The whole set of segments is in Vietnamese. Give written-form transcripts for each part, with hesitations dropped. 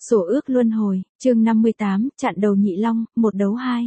Sổ ước luân hồi, chương 58, chặn đầu nhị long, 1 đấu 2.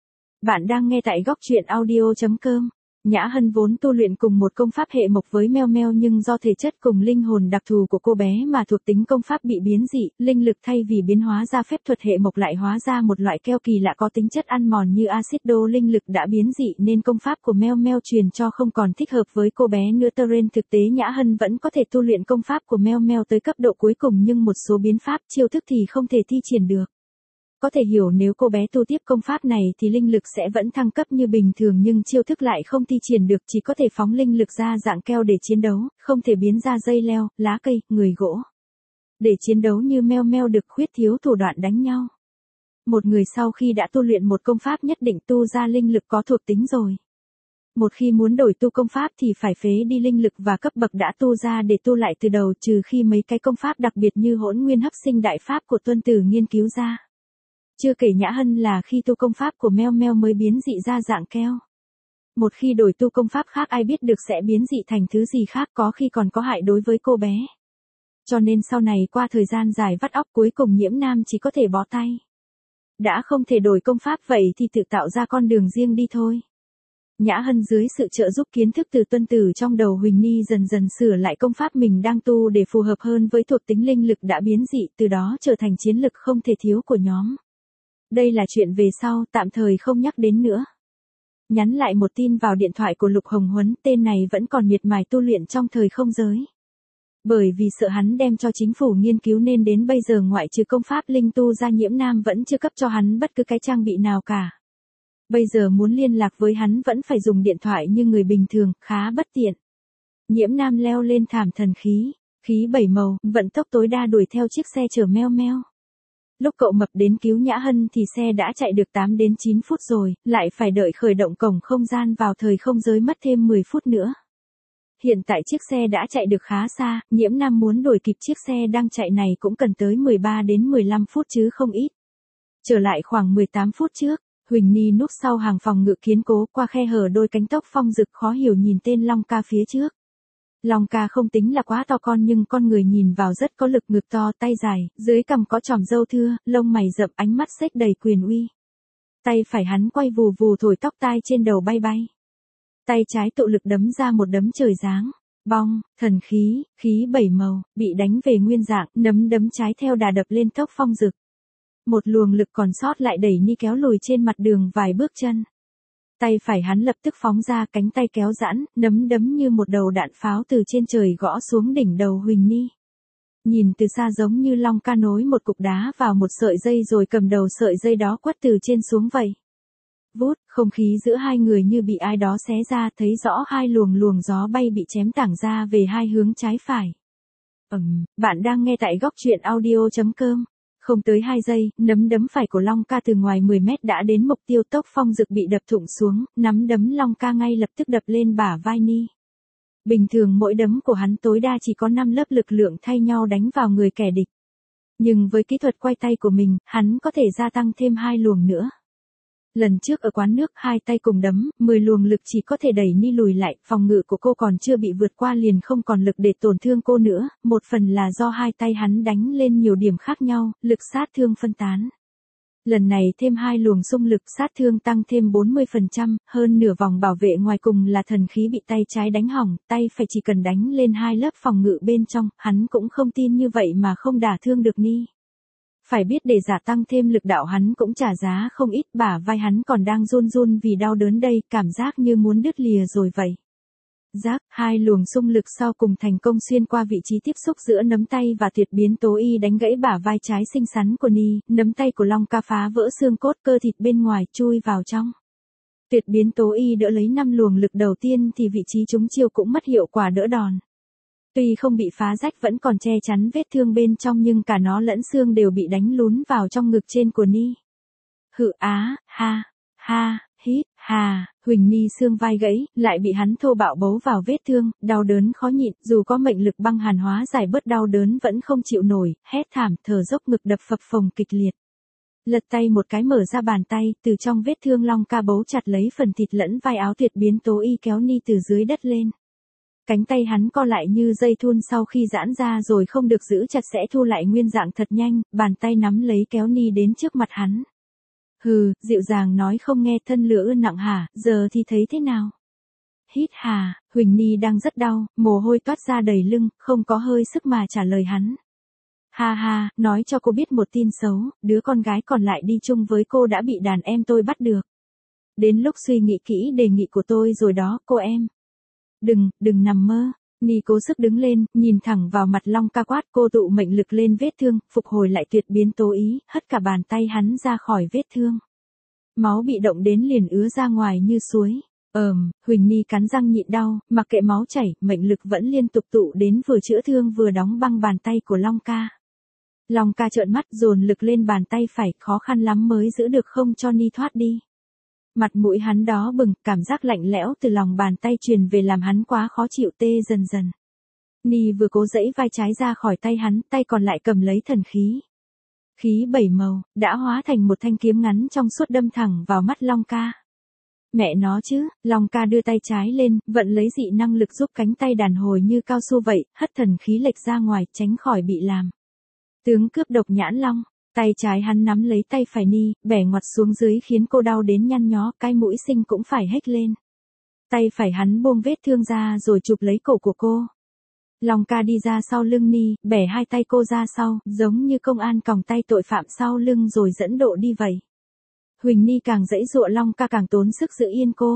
Bạn đang nghe tại góc truyện audio.com. Nhã Hân vốn tu luyện cùng một công pháp hệ mộc với Meo Meo, nhưng do thể chất cùng linh hồn đặc thù của cô bé mà thuộc tính công pháp bị biến dị, linh lực thay vì biến hóa ra phép thuật hệ mộc lại hóa ra một loại keo kỳ lạ có tính chất ăn mòn như axit đô. Linh lực đã biến dị nên công pháp của Meo Meo truyền cho không còn thích hợp với cô bé nữa. Trên thực tế Nhã Hân vẫn có thể tu luyện công pháp của Meo Meo tới cấp độ cuối cùng, nhưng một số biến pháp chiêu thức thì không thể thi triển được. Có thể hiểu nếu cô bé tu tiếp công pháp này thì linh lực sẽ vẫn thăng cấp như bình thường, nhưng chiêu thức lại không thi triển được, chỉ có thể phóng linh lực ra dạng keo để chiến đấu, không thể biến ra dây leo, lá cây, người gỗ. Để chiến đấu như Meo Meo được khuyết thiếu thủ đoạn đánh nhau. Một người sau khi đã tu luyện một công pháp nhất định tu ra linh lực có thuộc tính rồi. Một khi muốn đổi tu công pháp thì phải phế đi linh lực và cấp bậc đã tu ra để tu lại từ đầu, trừ khi mấy cái công pháp đặc biệt như Hỗn Nguyên Hấp Sinh Đại Pháp của Tuân Tử nghiên cứu ra. Chưa kể Nhã Hân là khi tu công pháp của Meo Meo mới biến dị ra dạng keo. Một khi đổi tu công pháp khác ai biết được sẽ biến dị thành thứ gì khác, có khi còn có hại đối với cô bé. Cho nên sau này qua thời gian dài vắt óc cuối cùng Nhiễm Nam chỉ có thể bó tay. Đã không thể đổi công pháp vậy thì tự tạo ra con đường riêng đi thôi. Nhã Hân dưới sự trợ giúp kiến thức từ Tuân Tử trong đầu Huỳnh Ni dần dần sửa lại công pháp mình đang tu để phù hợp hơn với thuộc tính linh lực đã biến dị, từ đó trở thành chiến lực không thể thiếu của nhóm. Đây là chuyện về sau, tạm thời không nhắc đến nữa. Nhắn lại một tin vào điện thoại của Lục Hồng Huấn, tên này vẫn còn miệt mài tu luyện trong thời không giới. Bởi vì sợ hắn đem cho chính phủ nghiên cứu nên đến bây giờ ngoại trừ công pháp linh tu ra Nhiễm Nam vẫn chưa cấp cho hắn bất cứ cái trang bị nào cả. Bây giờ muốn liên lạc với hắn vẫn phải dùng điện thoại như người bình thường, khá bất tiện. Nhiễm Nam leo lên thảm thần khí 7 màu, vận tốc tối đa đuổi theo chiếc xe chở Meo Meo. Lúc cậu mập đến cứu Nhã Hân thì xe đã chạy được 8 đến 9 phút rồi, lại phải đợi khởi động cổng không gian vào thời không giới mất thêm 10 phút nữa. Hiện tại chiếc xe đã chạy được khá xa, Nhiễm Nam muốn đuổi kịp chiếc xe đang chạy này cũng cần tới 13 đến 15 phút chứ không ít. Trở lại khoảng 18 phút trước, Huỳnh Ni núp sau hàng phòng ngự kiên cố, qua khe hở đôi cánh tóc phong rực khó hiểu nhìn tên Long Ca phía trước. Long Ca không tính là quá to con nhưng con người nhìn vào rất có lực, ngực to, tay dài, dưới cằm có chòm râu thưa, lông mày rậm, ánh mắt xếch đầy quyền uy. Tay phải hắn quay vù vù thổi tóc tai trên đầu bay bay. Tay trái tụ lực đấm ra một đấm trời giáng. Bong, thần khí 7 màu, bị đánh về nguyên dạng, nắm đấm trái theo đà đập lên tóc phong rực. Một luồng lực còn sót lại đẩy Ni kéo lùi trên mặt đường vài bước chân. Tay phải hắn lập tức phóng ra, cánh tay kéo giãn, nắm đấm như một đầu đạn pháo từ trên trời gõ xuống đỉnh đầu Huỳnh Ni. Nhìn từ xa giống như Long Ca nối một cục đá vào một sợi dây rồi cầm đầu sợi dây đó quất từ trên xuống vậy. Vút, không khí giữa hai người như bị ai đó xé ra, thấy rõ hai luồng gió bay bị chém tảng ra về hai hướng trái phải. Bạn đang nghe tại góc truyện audio.com. Không tới 2 giây, nắm đấm phải của Long Ca từ ngoài 10 mét đã đến mục tiêu, tốc phong rực bị đập thủng xuống, nắm đấm Long Ca ngay lập tức đập lên bả vai Ni. Bình thường mỗi đấm của hắn tối đa chỉ có 5 lớp lực lượng thay nhau đánh vào người kẻ địch. Nhưng với kỹ thuật quay tay của mình, hắn có thể gia tăng thêm 2 luồng nữa. Lần trước ở quán nước 2 tay cùng đấm, 10 luồng lực chỉ có thể đẩy Ni lùi lại, phòng ngự của cô còn chưa bị vượt qua liền không còn lực để tổn thương cô nữa, một phần là do 2 tay hắn đánh lên nhiều điểm khác nhau, lực sát thương phân tán. Lần này thêm 2 luồng xung lực, sát thương tăng thêm 40%, hơn nửa vòng bảo vệ ngoài cùng là thần khí bị tay trái đánh hỏng, tay phải chỉ cần đánh lên 2 lớp phòng ngự bên trong, hắn cũng không tin như vậy mà không đả thương được Ni. Phải biết để giả tăng thêm lực đạo hắn cũng trả giá không ít, bả vai hắn còn đang run vì đau đớn đây, cảm giác như muốn đứt lìa rồi vậy. Rác, 2 luồng xung lực sau cùng thành công xuyên qua vị trí tiếp xúc giữa nắm tay và tuyệt biến tố y đánh gãy bả vai trái xinh xắn của Ni, nắm tay của Long Ca phá vỡ xương cốt, cơ thịt bên ngoài chui vào trong. Tuyệt biến tố y đỡ lấy 5 luồng lực đầu tiên thì vị trí trúng chiêu cũng mất hiệu quả đỡ đòn. Tuy không bị phá rách vẫn còn che chắn vết thương bên trong nhưng cả nó lẫn xương đều bị đánh lún vào trong ngực trên của Ni. Hít, Huỳnh Ni xương vai gãy, lại bị hắn thô bạo bấu vào vết thương, đau đớn khó nhịn, dù có mệnh lực băng hàn hóa giải bớt đau đớn vẫn không chịu nổi, hét thảm, thở dốc, ngực đập phập phồng kịch liệt. Lật tay một cái mở ra bàn tay, từ trong vết thương Long Ca bấu chặt lấy phần thịt lẫn vai áo tuyệt biến tố y kéo Ni từ dưới đất lên. Cánh tay hắn co lại như dây thun sau khi giãn ra rồi không được giữ chặt sẽ thu lại nguyên dạng thật nhanh, bàn tay nắm lấy kéo Ni đến trước mặt hắn. Hừ, dịu dàng nói không nghe, thân lửa ươn nặng hả, giờ thì thấy thế nào? Hít hà, Huỳnh Ni đang rất đau, mồ hôi toát ra đầy lưng, không có hơi sức mà trả lời hắn. Ha ha, nói cho cô biết một tin xấu, đứa con gái còn lại đi chung với cô đã bị đàn em tôi bắt được. Đến lúc suy nghĩ kỹ đề nghị của tôi rồi đó, cô em. Đừng nằm mơ. Ni cố sức đứng lên, nhìn thẳng vào mặt Long Ca quát, cô tụ mệnh lực lên vết thương, phục hồi lại tuyệt biến tố ý, hất cả bàn tay hắn ra khỏi vết thương. Máu bị động đến liền ứa ra ngoài như suối. Huỳnh Ni cắn răng nhịn đau, mặc kệ máu chảy, mệnh lực vẫn liên tục tụ đến vừa chữa thương vừa đóng băng bàn tay của Long Ca. Long Ca trợn mắt dồn lực lên bàn tay phải, khó khăn lắm mới giữ được không cho Ni thoát đi. Mặt mũi hắn đó bừng, cảm giác lạnh lẽo từ lòng bàn tay truyền về làm hắn quá khó chịu, tê dần dần. Ni vừa cố giãy vai trái ra khỏi tay hắn, tay còn lại cầm lấy thần khí. Khí 7 màu, đã hóa thành một thanh kiếm ngắn trong suốt đâm thẳng vào mắt Long Ca. Mẹ nó chứ, Long Ca đưa tay trái lên, vận lấy dị năng lực giúp cánh tay đàn hồi như cao su vậy, hất thần khí lệch ra ngoài, tránh khỏi bị làm. Tướng cướp độc nhãn long, tay trái hắn nắm lấy tay phải Ni, bẻ ngoặt xuống dưới khiến cô đau đến nhăn nhó, cái mũi xinh cũng phải hét lên. Tay phải hắn buông vết thương ra rồi chụp lấy cổ của cô. Long Ca đi ra sau lưng Ni, bẻ hai tay cô ra sau, giống như công an còng tay tội phạm sau lưng rồi dẫn độ đi vậy. Huỳnh Ni càng giãy giụa, Long Ca càng tốn sức giữ yên cô.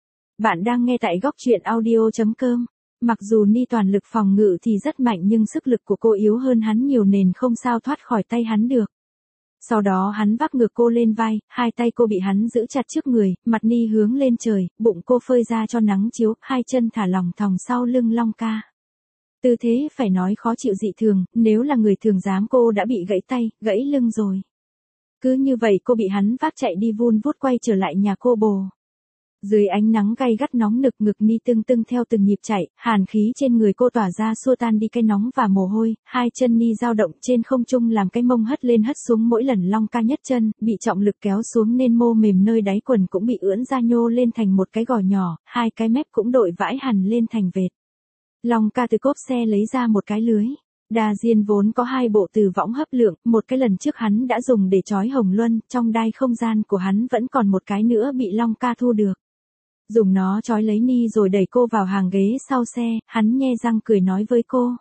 Bạn đang nghe tại góc truyện audio.com. Mặc dù Ni toàn lực phòng ngự thì rất mạnh nhưng sức lực của cô yếu hơn hắn nhiều nên không sao thoát khỏi tay hắn được. Sau đó hắn vác ngược cô lên vai, hai tay cô bị hắn giữ chặt trước người, mặt Ni hướng lên trời, bụng cô phơi ra cho nắng chiếu, hai chân thả lỏng thòng sau lưng Long Ca. Tư thế phải nói khó chịu dị thường, nếu là người thường dám cô đã bị gãy tay, gãy lưng rồi. Cứ như vậy cô bị hắn vác chạy đi vun vút quay trở lại nhà cô bồ. Dưới ánh nắng gay gắt nóng nực, ngực Ni tưng tưng theo từng nhịp chạy, hàn khí trên người cô tỏa ra xua tan đi cái nóng và mồ hôi, hai chân Ni dao động trên không trung làm cái mông hất lên hất xuống mỗi lần Long Ca nhất chân, bị trọng lực kéo xuống nên mô mềm nơi đáy quần cũng bị ưỡn ra nhô lên thành một cái gò nhỏ, hai cái mép cũng đội vãi hẳn lên thành vệt. Long Ca từ cốp xe lấy ra một cái lưới. Đa diên vốn có hai bộ từ võng hấp lượng, một cái lần trước hắn đã dùng để trói Hồng Luân, trong đai không gian của hắn vẫn còn một cái nữa bị Long Ca thu được. Dùng nó trói lấy Ni rồi đẩy cô vào hàng ghế sau xe, hắn nhe răng cười nói với cô.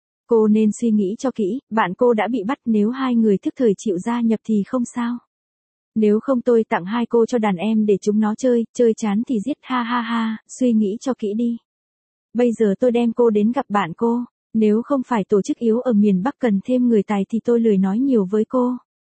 Cô nên suy nghĩ cho kỹ, bạn cô đã bị bắt, nếu hai người thức thời chịu gia nhập thì không sao. Nếu không tôi tặng hai cô cho đàn em để chúng nó chơi chán thì giết, ha ha ha, suy nghĩ cho kỹ đi. Bây giờ tôi đem cô đến gặp bạn cô, nếu không phải tổ chức yếu ở miền Bắc cần thêm người tài thì tôi lười nói nhiều với cô.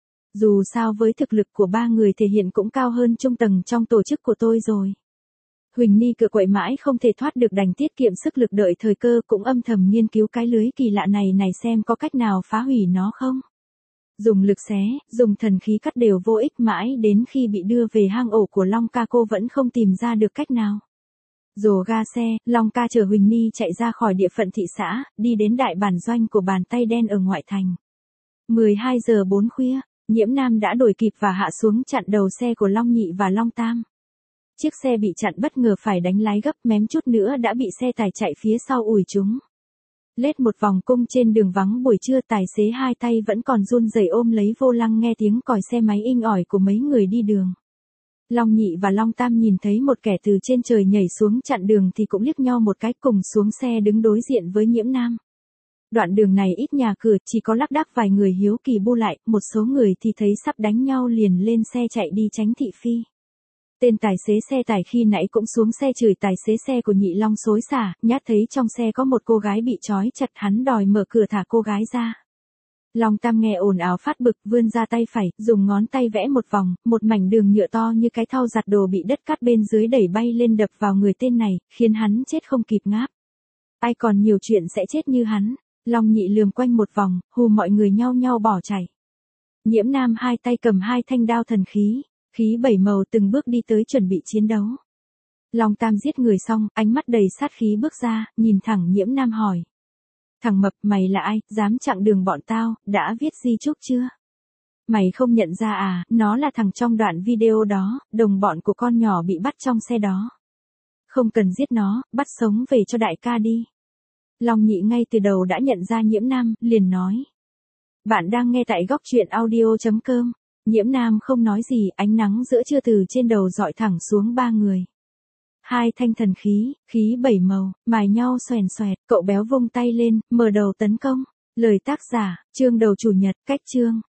Dù sao với thực lực của ba người thể hiện cũng cao hơn trung tầng trong tổ chức của tôi rồi. Huỳnh Ni cựa quậy mãi không thể thoát được, đành tiết kiệm sức lực đợi thời cơ, cũng âm thầm nghiên cứu cái lưới kỳ lạ này xem có cách nào phá hủy nó không. Dùng lực xé, dùng thần khí cắt đều vô ích, mãi đến khi bị đưa về hang ổ của Long Ca cô vẫn không tìm ra được cách nào. Rồ ga xe, Long Ca chở Huỳnh Ni chạy ra khỏi địa phận thị xã, đi đến đại bản doanh của bàn tay đen ở ngoại thành. 12 giờ 4 khuya, Nhiễm Nam đã đuổi kịp và hạ xuống chặn đầu xe của Long Nhị và Long Tam. Chiếc xe bị chặn bất ngờ phải đánh lái gấp, mém chút nữa đã bị xe tải chạy phía sau ủi chúng. Lết một vòng cung trên đường vắng buổi trưa, tài xế hai tay vẫn còn run rẩy ôm lấy vô lăng nghe tiếng còi xe máy inh ỏi của mấy người đi đường. Long Nhị và Long Tam nhìn thấy một kẻ từ trên trời nhảy xuống chặn đường thì cũng liếc nhau một cái, cùng xuống xe đứng đối diện với Nhiễm Nam. Đoạn đường này ít nhà cửa, chỉ có lác đác vài người hiếu kỳ bu lại, một số người thì thấy sắp đánh nhau liền lên xe chạy đi tránh thị phi. Tên tài xế xe tải khi nãy cũng xuống xe chửi tài xế xe của Nhị Long xối xả, nhát thấy trong xe có một cô gái bị trói chặt, hắn đòi mở cửa thả cô gái ra. Long Tam nghe ồn ào phát bực, vươn ra tay phải, dùng ngón tay vẽ một vòng, một mảnh đường nhựa to như cái thau giặt đồ bị đất cát bên dưới đẩy bay lên đập vào người tên này, khiến hắn chết không kịp ngáp. Ai còn nhiều chuyện sẽ chết như hắn. Long Nhị lườm quanh một vòng, hù mọi người nhao nhao bỏ chạy. Nhiễm Nam hai tay cầm hai thanh đao thần khí, khí 7 màu từng bước đi tới chuẩn bị chiến đấu. Long Tam giết người xong, ánh mắt đầy sát khí bước ra, nhìn thẳng Nhiễm Nam hỏi. Thằng mập, mày là ai, dám chặn đường bọn tao, đã viết di chúc chưa? Mày không nhận ra à, nó là thằng trong đoạn video đó, đồng bọn của con nhỏ bị bắt trong xe đó. Không cần giết nó, bắt sống về cho đại ca đi. Long Nhị ngay từ đầu đã nhận ra Nhiễm Nam, liền nói. Bạn đang nghe tại góc truyện audio.com. Nhiễm Nam không nói gì, ánh nắng giữa trưa từ trên đầu dọi thẳng xuống ba người. Hai thanh thần khí, khí bảy màu, mài nhau xoèn xoẹt, cậu béo vung tay lên, mở đầu tấn công. Lời tác giả, Chương Đầu Chủ nhật, cách chương.